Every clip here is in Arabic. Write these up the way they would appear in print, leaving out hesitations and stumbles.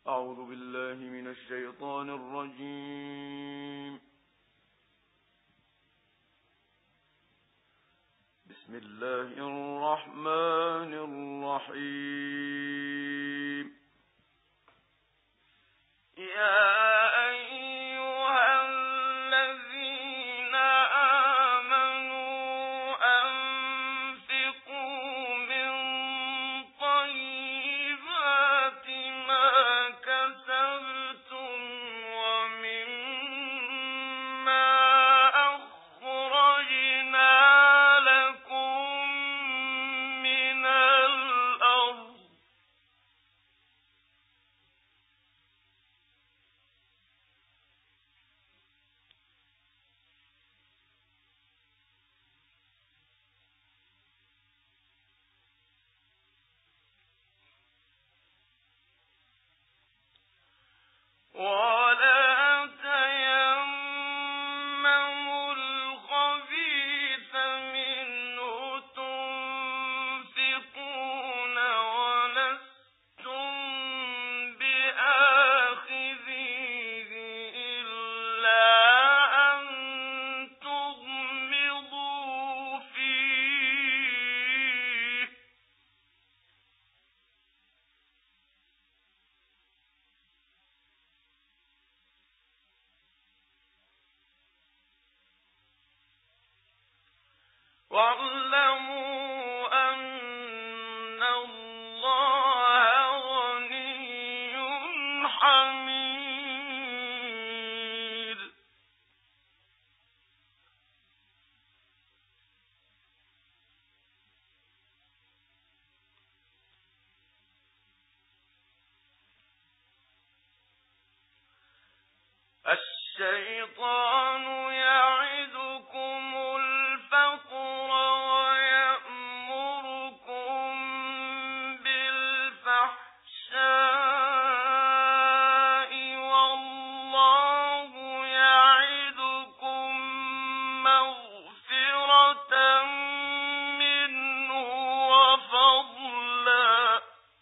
أعوذ بالله من الشيطان الرجيم. بسم الله الرحمن الرحيم. يا ولا تيمموا الخبيث منه تنفقون ولستم بآخذيه إلا أن تغمضوا فيه واعلموا أن الله غني حميد. الشيطان يعدكم الفقر ويأمركم بالفحشاء والله يعدكم مغفرة منه وفضلا.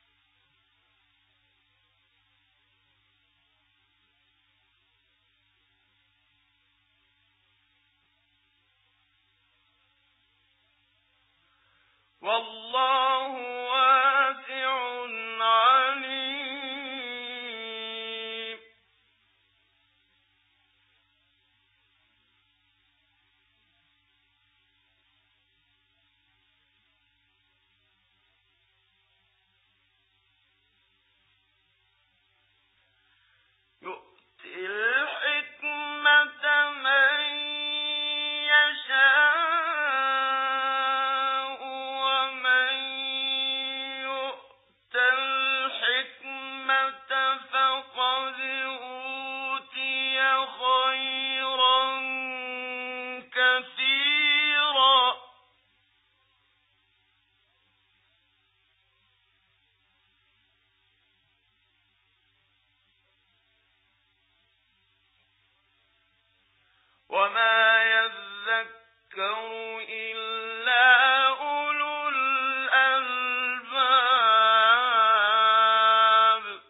والله واسع عليم. يؤتي الحكمة من يشاء وما يذكر إلا أولو الألباب.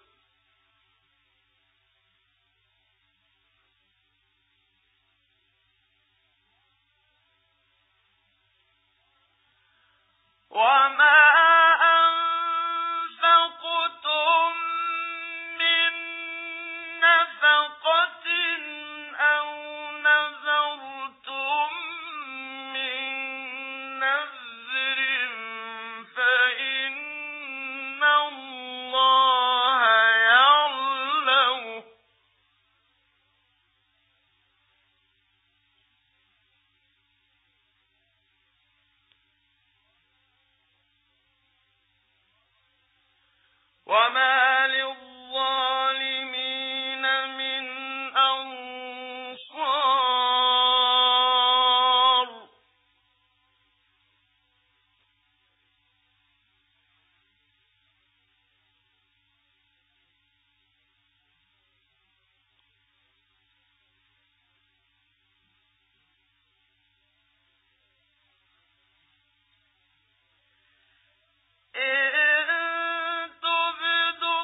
وما أنفقتم من نفقة أو نذرتم من نذر فإن الله يعلمه. وما للظالمين من أنصار. إن تبدوا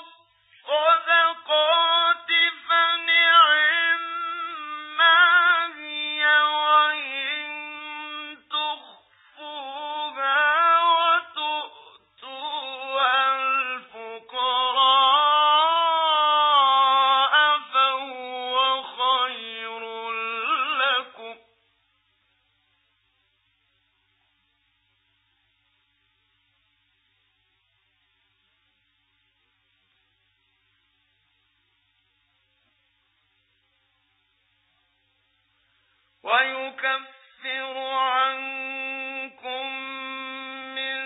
ويكفر عنكم من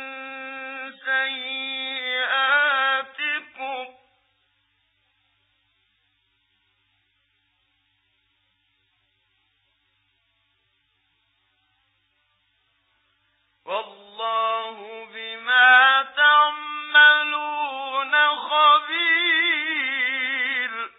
سيئاتكم والله بما تعملون خبير.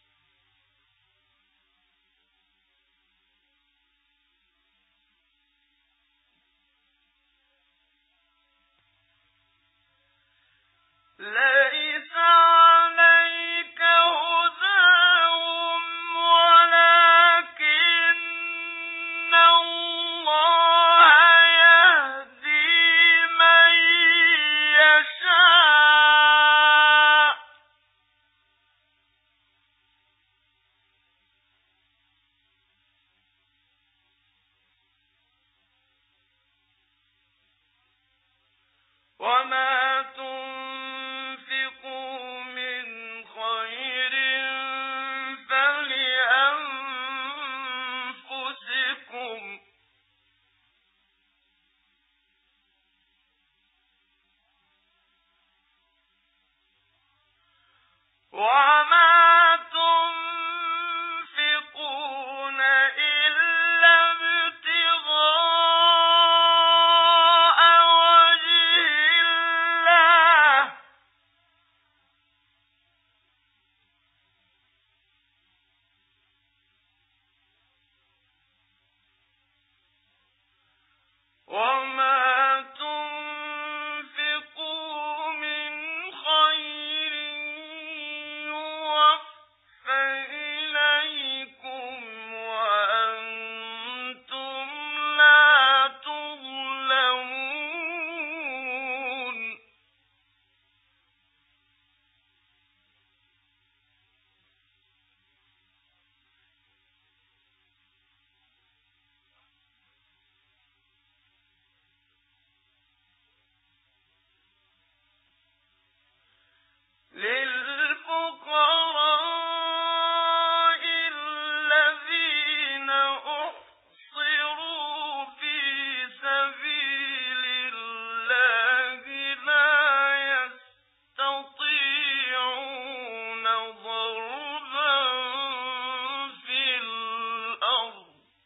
ليس عليك هداهم ولكن الله يهدي من يشاء وما تنفقوا من خير فلأنفسكم وما تنفقون إلا ابتغاء وجه الله وما تنفقوا من خير يوفى إليكم وأنتم لا تظلمون. للفقراء الذين أحصروا في سبيل الله لا يستطيعون ضربا في الأرض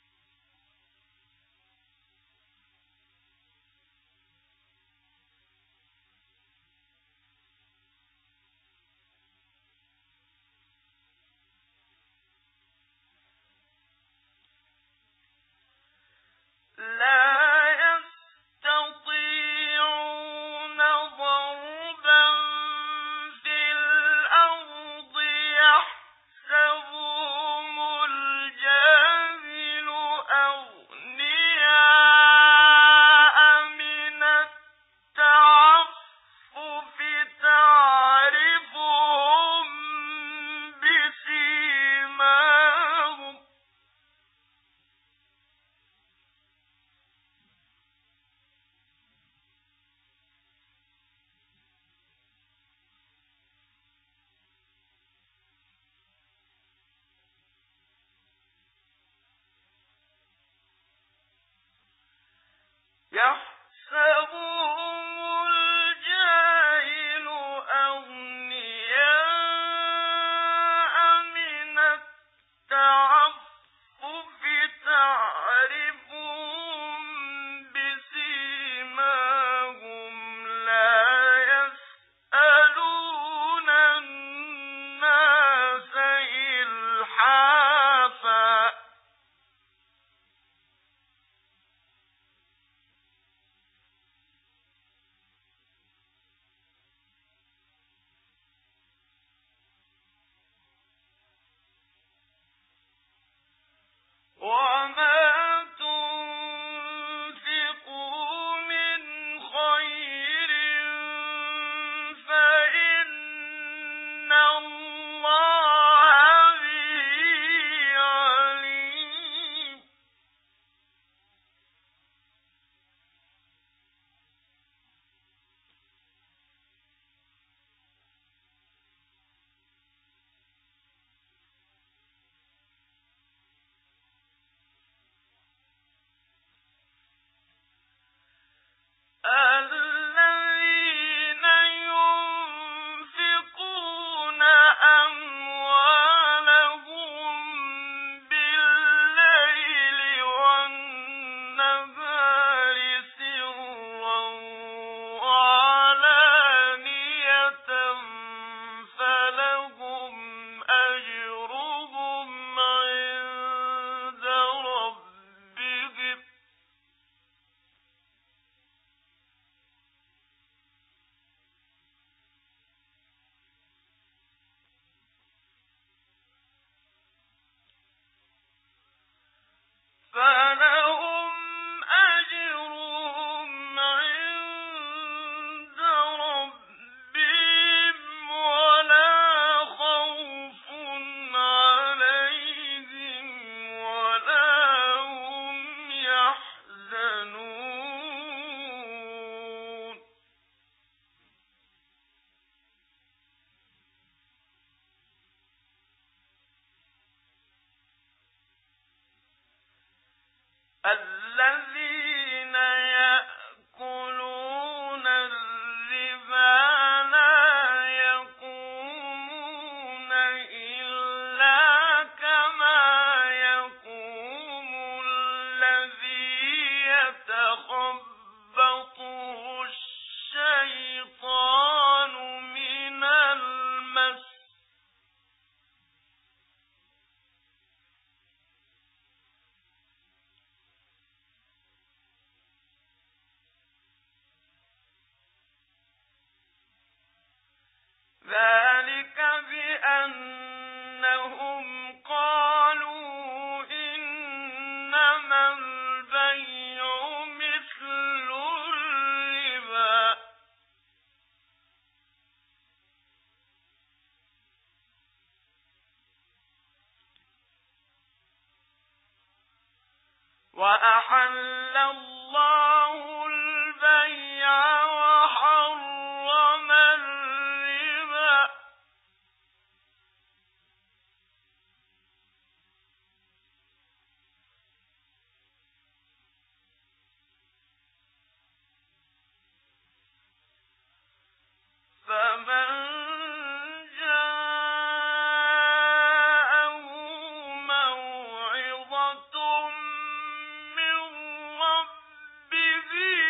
يحسبهم الجاهل أغنياء من التعفف تعرفهم بسيماهم يحسبهم الجاهل أغنياء من التعفف تعرفهم بسيماهم لا يسألون الناس إلحافا الذين يأكلون الربا لا يقومون إلا كما يقوم الذي يتخبطه الشيطان من المس. ذلك بأنهم قالوا إنما البيع مثل الربا وأحل الله البيع وحرم الربا فمن جاءه موعظة من ربه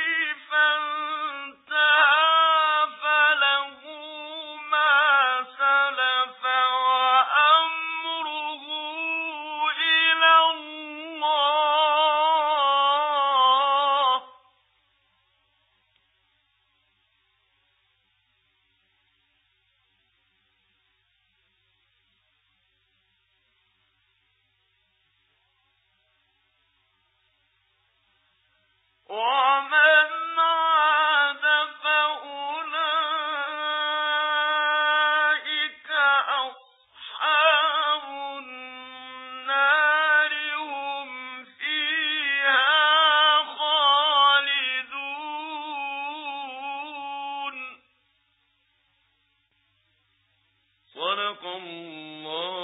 فانتهى فله ما سلف وأمره إلى الله. ومن عاد فأولئك أصحاب النار هم فيها خالدون. صدق الله